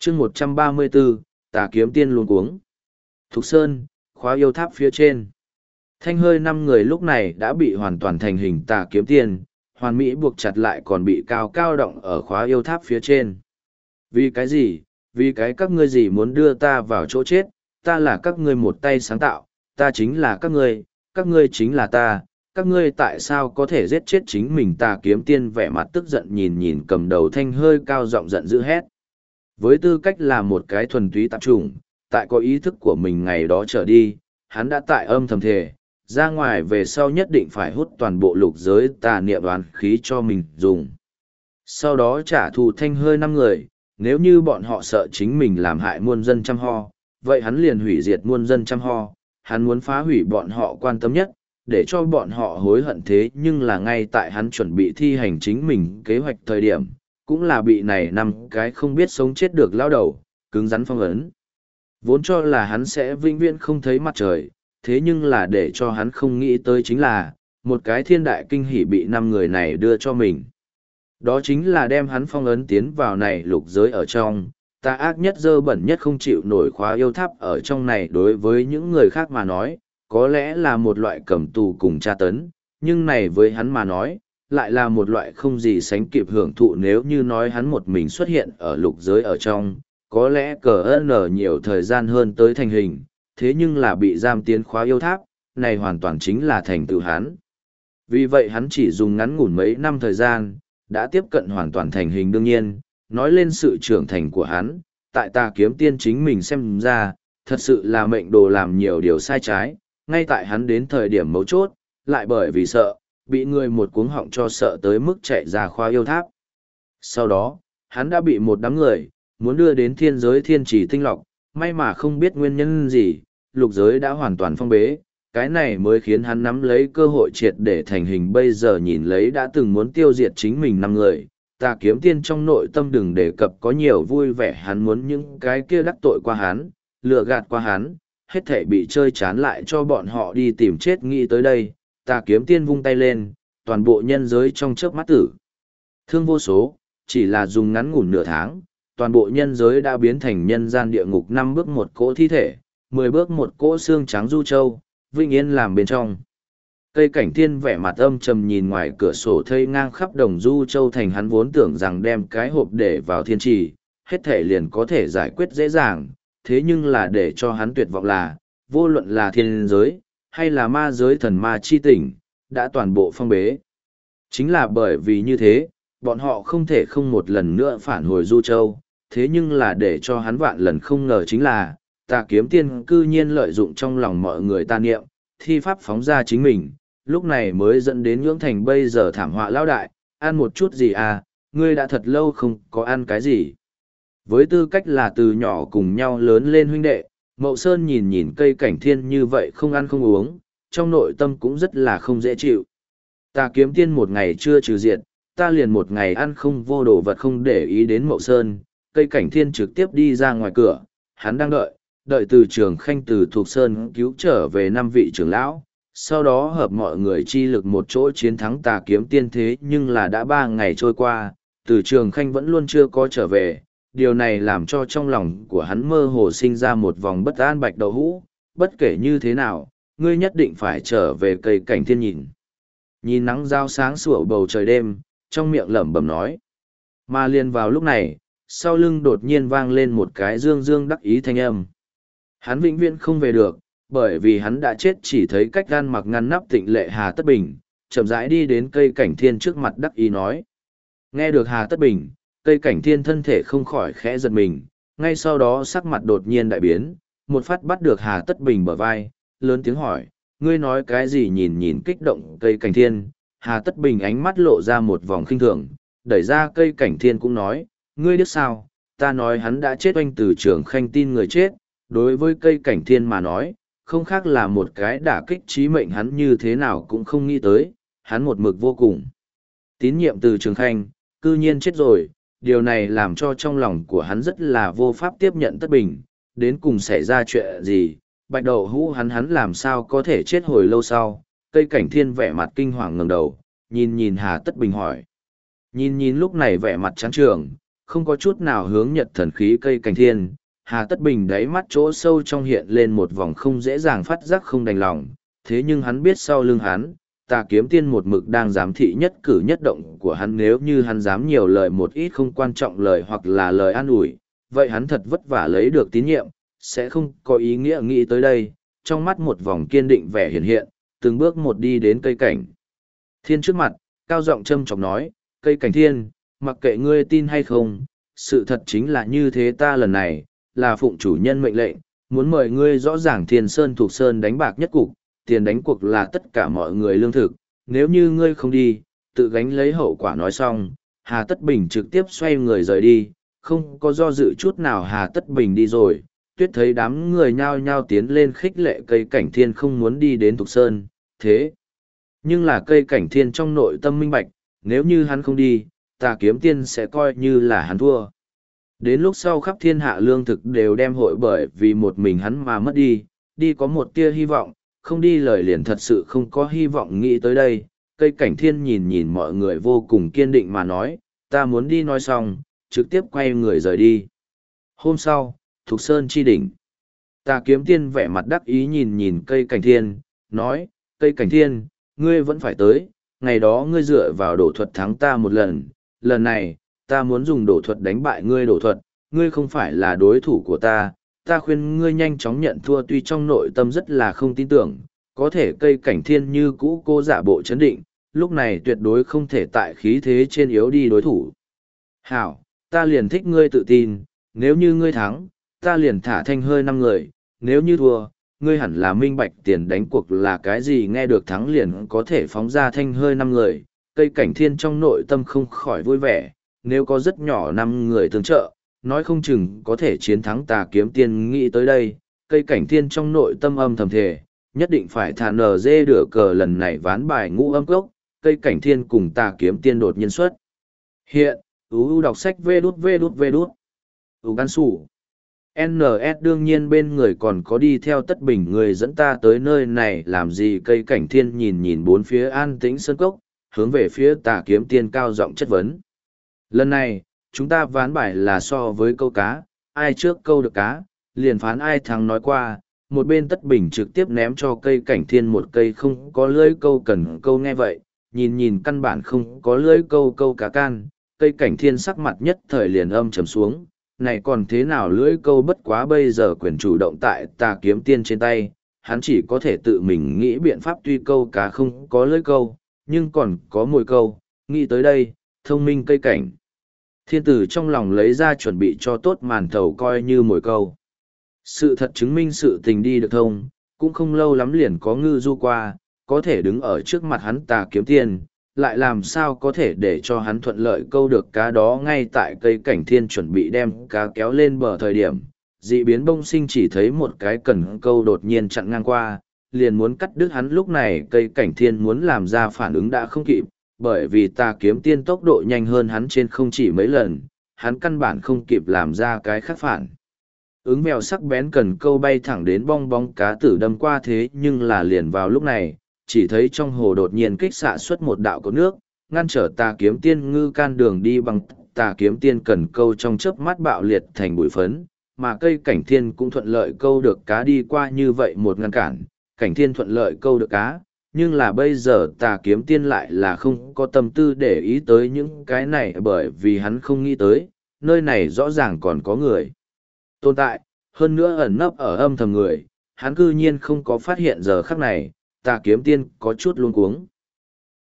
chương 134, Tà Kiếm Tiên luống cuống. Thục Sơn, khóa yêu tháp phía trên. Thanh hơi 5 người lúc này đã bị hoàn toàn thành hình Tà Kiếm Tiên, hoàn mỹ buộc chặt lại còn bị cao cao động ở khóa yêu tháp phía trên. Vì cái gì? Vì cái các ngươi gì muốn đưa ta vào chỗ chết, ta là các ngươi một tay sáng tạo, ta chính là các ngươi chính là ta, các ngươi tại sao có thể giết chết chính mình? Tà Kiếm Tiên vẻ mặt tức giận nhìn cầm đầu Thanh hơi cao giọng giận dữ hét. Với tư cách là một cái thuần túy tạp chủng, tại có ý thức của mình ngày đó trở đi, hắn đã tại âm thầm thề, ra ngoài về sau nhất định phải hút toàn bộ lục giới tà niệm đoán khí cho mình dùng. Sau đó trả thù Thanh hơi 5 người, nếu như bọn họ sợ chính mình làm hại muôn dân trăm ho, vậy hắn liền hủy diệt muôn dân trăm ho, hắn muốn phá hủy bọn họ quan tâm nhất, để cho bọn họ hối hận. Thế nhưng là ngay tại hắn chuẩn bị thi hành chính mình kế hoạch thời điểm, cũng là bị này 5 cái không biết sống chết được lao đầu, cứng rắn phong ấn. Vốn cho là hắn sẽ vĩnh viễn không thấy mặt trời, thế nhưng là để cho hắn không nghĩ tới chính là, một cái thiên đại kinh hỉ bị 5 người này đưa cho mình. Đó chính là đem hắn phong ấn tiến vào này lục giới ở trong, tà ác nhất dơ bẩn nhất không chịu nổi khóa yêu tháp ở trong này. Đối với những người khác mà nói, có lẽ là một loại cầm tù cùng tra tấn, nhưng này với hắn mà nói, lại là một loại không gì sánh kịp hưởng thụ. Nếu như nói hắn một mình xuất hiện ở lục giới ở trong, có lẽ cờ n nhiều thời gian hơn tới thành hình, thế nhưng là bị giam tiến khóa yêu tháp, này hoàn toàn chính là thành tựu hắn. Vì vậy hắn chỉ dùng ngắn ngủn mấy năm thời gian, đã tiếp cận hoàn toàn thành hình. Đương nhiên, nói lên sự trưởng thành của hắn, tại Tà Kiếm Tiên chính mình xem ra, thật sự là mệnh đồ làm nhiều điều sai trái, ngay tại hắn đến thời điểm mấu chốt, lại bởi vì sợ, bị người một cuống họng cho sợ tới mức chạy ra khóa yêu tháp. Sau đó, hắn đã bị một đám người, muốn đưa đến thiên giới thiên trì tinh lọc, may mà không biết nguyên nhân gì, lục giới đã hoàn toàn phong bế, cái này mới khiến hắn nắm lấy cơ hội triệt để thành hình. Bây giờ nhìn lấy đã từng muốn tiêu diệt chính mình 5 người, Tà Kiếm Tiên trong nội tâm đừng đề cập có nhiều vui vẻ. Hắn muốn những cái kia đắc tội qua hắn, lừa gạt qua hắn, hết thể bị chơi chán lại cho bọn họ đi tìm chết. Nghĩ tới đây, Tà Kiếm Tiên vung tay lên, toàn bộ nhân giới trong chớp mắt tử thương vô số, chỉ là dùng ngắn ngủn nửa tháng, toàn bộ nhân giới đã biến thành nhân gian địa ngục. 5 bước một cỗ thi thể, 10 bước một cỗ xương trắng du châu, vĩnh yên làm bên trong. Cây Cảnh Thiên vẻ mặt âm trầm nhìn ngoài cửa sổ thây ngang khắp đồng du châu thành. Hắn vốn tưởng rằng đem cái hộp để vào thiên trì, hết thể liền có thể giải quyết dễ dàng, thế nhưng là để cho hắn tuyệt vọng là, vô luận là thiên giới, hay là ma giới thần ma chi tỉnh, đã toàn bộ phong bế. Chính là bởi vì như thế, bọn họ không thể không một lần nữa phản hồi du châu, thế nhưng là để cho hắn vạn lần không ngờ chính là, Tà Kiếm Tiên cư nhiên lợi dụng trong lòng mọi người tà niệm, thi pháp phóng ra chính mình, lúc này mới dẫn đến nhưỡng thành bây giờ thảm họa lão đại. Ăn một chút gì à, ngươi đã thật lâu không có ăn cái gì. Với tư cách là từ nhỏ cùng nhau lớn lên huynh đệ, Mậu Sơn nhìn Cây Cảnh Thiên như vậy không ăn không uống, trong nội tâm cũng rất là không dễ chịu. Tà Kiếm Tiên một ngày chưa trừ diệt, ta liền một ngày ăn không vô đồ vật. Không để ý đến Mậu Sơn, Cây Cảnh Thiên trực tiếp đi ra ngoài cửa. Hắn đang đợi từ Trường Khanh từ Thục Sơn cứu trở về 5 vị trưởng lão, sau đó hợp mọi người chi lực một chỗ chiến thắng Tà Kiếm Tiên. Thế nhưng là đã 3 ngày trôi qua, từ Trường Khanh vẫn luôn chưa có trở về, điều này làm cho trong lòng của hắn mơ hồ sinh ra một vòng bất an. Bạch Đậu Hũ, bất kể như thế nào, ngươi nhất định phải trở về. Cây Cảnh Thiên nhìn nắng giao sáng sủa bầu trời đêm, trong miệng lẩm bẩm nói. Mà liền vào lúc này, sau lưng đột nhiên vang lên một cái dương đắc ý thanh âm. Hắn vĩnh viễn không về được, bởi vì hắn đã chết. Chỉ thấy cách gan mặc ngăn nắp tịnh lệ Hà Tất Bình, chậm rãi đi đến Cây Cảnh Thiên trước mặt đắc ý nói. Nghe được Hà Tất Bình, Cây Cảnh Thiên thân thể không khỏi khẽ giật mình, ngay sau đó sắc mặt đột nhiên đại biến, một phát bắt được Hà Tất Bình bờ vai, lớn tiếng hỏi, ngươi nói cái gì? Nhìn kích động Cây Cảnh Thiên, Hà Tất Bình ánh mắt lộ ra một vòng khinh thường, đẩy ra Cây Cảnh Thiên cũng nói, ngươi biết sao, ta nói hắn đã chết. Oanh từ Trường Khanh tin người chết, đối với Cây Cảnh Thiên mà nói, không khác là một cái đả kích chí mệnh. Hắn như thế nào cũng không nghĩ tới, hắn một mực vô cùng tín nhiệm từ Trường Khanh, cư nhiên chết rồi. Điều này làm cho trong lòng của hắn rất là vô pháp tiếp nhận. Tất Bình, đến cùng xảy ra chuyện gì? Bạch Đậu Hũ hắn làm sao có thể chết hồi lâu sau? Cây Cảnh Thiên vẻ mặt kinh hoàng ngẩng đầu, nhìn Hà Tất Bình hỏi. Nhìn lúc này vẻ mặt trắng trường, không có chút nào hướng nhật thần khí cây cảnh thiên. Hà Tất Bình đáy mắt chỗ sâu trong hiện lên một vòng không dễ dàng phát giác không đành lòng, thế nhưng hắn biết sau lưng hắn, Tà Kiếm Tiên một mực đang giám thị nhất cử nhất động của hắn, nếu như hắn dám nhiều lời một ít không quan trọng lời hoặc là lời an ủi, vậy hắn thật vất vả lấy được tín nhiệm, sẽ không có ý nghĩa nghĩ tới đây, trong mắt một vòng kiên định vẻ hiện hiện, từng bước một đi đến cây cảnh thiên trước mặt, cao giọng châm chọc nói, cây cảnh thiên, mặc kệ ngươi tin hay không, sự thật chính là như thế, ta lần này là phụng chủ nhân mệnh lệnh, muốn mời ngươi rõ ràng Thiên Sơn thuộc Sơn đánh bạc nhất cục, tiền đánh cuộc là tất cả mọi người lương thực, nếu như ngươi không đi, tự gánh lấy hậu quả. Nói xong, Hà Tất Bình trực tiếp xoay người rời đi, không có do dự chút nào. Hà Tất Bình đi rồi, Tuyết thấy đám người nhao nhao tiến lên khích lệ cây cảnh thiên không muốn đi đến Thục Sơn, thế. Nhưng là cây cảnh thiên trong nội tâm minh bạch, nếu như hắn không đi, Tà Kiếm Tiên sẽ coi như là hắn thua. Đến lúc sau khắp thiên hạ lương thực đều đem hội bởi vì một mình hắn mà mất đi, đi có một tia hy vọng, không đi lời liền thật sự không có hy vọng. Nghĩ tới đây, cây cảnh thiên nhìn nhìn mọi người vô cùng kiên định mà nói, ta muốn đi. Nói xong, trực tiếp quay người rời đi. Hôm sau, Thục Sơn chi đỉnh. Tà Kiếm Tiên vẻ mặt đắc ý nhìn nhìn cây cảnh thiên, nói, cây cảnh thiên, ngươi vẫn phải tới, ngày đó ngươi dựa vào đổ thuật thắng ta một lần này, ta muốn dùng đổ thuật đánh bại ngươi. Đổ thuật, ngươi không phải là đối thủ của ta khuyên ngươi nhanh chóng nhận thua. Tuy trong nội tâm rất là không tin tưởng, có thể cây cảnh thiên như cũ cô giả bộ chấn định, lúc này tuyệt đối không thể tại khí thế trên yếu đi đối thủ. Hảo, ta liền thích ngươi tự tin, nếu như ngươi thắng, ta liền thả Thanh Hơi 5 người, nếu như thua, ngươi hẳn là minh bạch tiền đánh cuộc là cái gì. Nghe được thắng liền có thể phóng ra Thanh Hơi 5 người, cây cảnh thiên trong nội tâm không khỏi vui vẻ, nếu có rất nhỏ 5 người tương trợ, nói không chừng có thể chiến thắng Tà Kiếm Tiên. Nghĩ tới đây, cây cảnh thiên trong nội tâm âm thầm thề, nhất định phải thả NG đửa cờ lần này ván bài ngũ âm cốc. Cây cảnh thiên cùng Tà Kiếm Tiên đột nhiên xuất hiện, đọc sách vê đút. Gan sủ. NS đương nhiên bên người còn có đi theo Tất Bình, người dẫn ta tới nơi này làm gì? Cây cảnh thiên nhìn nhìn bốn phía an tĩnh sơn cốc, hướng về phía Tà Kiếm Tiên cao giọng chất vấn. Lần này, chúng ta ván bài là so với câu cá, ai trước câu được cá, liền phán ai thắng. Nói qua, một bên Tất Bình trực tiếp ném cho cây cảnh thiên một cây không có lưỡi câu cần câu. Nghe vậy, nhìn nhìn căn bản không có lưỡi câu cá can, cây cảnh thiên sắc mặt nhất thời liền âm trầm xuống. Này còn thế nào lưỡi câu, bất quá bây giờ quyền chủ động tại Tà Kiếm Tiên trên tay, hắn chỉ có thể tự mình nghĩ biện pháp. Tuy câu cá không có lưỡi câu, nhưng còn có mồi câu. Nghĩ tới đây, thông minh cây cảnh thiên tử trong lòng lấy ra chuẩn bị cho tốt màn thầu coi như mồi câu. Sự thật chứng minh sự tình đi được thông, cũng không lâu lắm liền có ngư du qua, có thể đứng ở trước mặt hắn Tà Kiếm Tiên, lại làm sao có thể để cho hắn thuận lợi câu được cá. Đó ngay tại cây cảnh thiên chuẩn bị đem cá kéo lên bờ thời điểm, dị biến bông sinh, chỉ thấy một cái cần câu đột nhiên chặn ngang qua, liền muốn cắt đứt hắn. Lúc này cây cảnh thiên muốn làm ra phản ứng đã không kịp, bởi vì Tà Kiếm Tiên tốc độ nhanh hơn hắn trên không chỉ mấy lần, hắn căn bản không kịp làm ra cái khác phản ứng. Mèo sắc bén cần câu bay thẳng đến bong bóng cá tử đâm qua, thế nhưng là liền vào lúc này, chỉ thấy trong hồ đột nhiên kích xạ xuất một đạo cột nước, ngăn trở Tà Kiếm Tiên ngư can đường đi. Bằng Tà Kiếm Tiên cần câu trong chớp mắt bạo liệt thành bụi phấn, mà cây cảnh thiên cũng thuận lợi câu được cá. đi qua như vậy một ngăn cản, cảnh thiên thuận lợi câu được cá, nhưng là bây giờ Tà Kiếm Tiên lại là không có tâm tư để ý tới những cái này, bởi vì hắn không nghĩ tới, nơi này rõ ràng còn có người tồn tại, hơn nữa ẩn nấp ở âm thầm người, hắn cư nhiên không có phát hiện. Giờ khắc này, Tà Kiếm Tiên có chút luống cuống.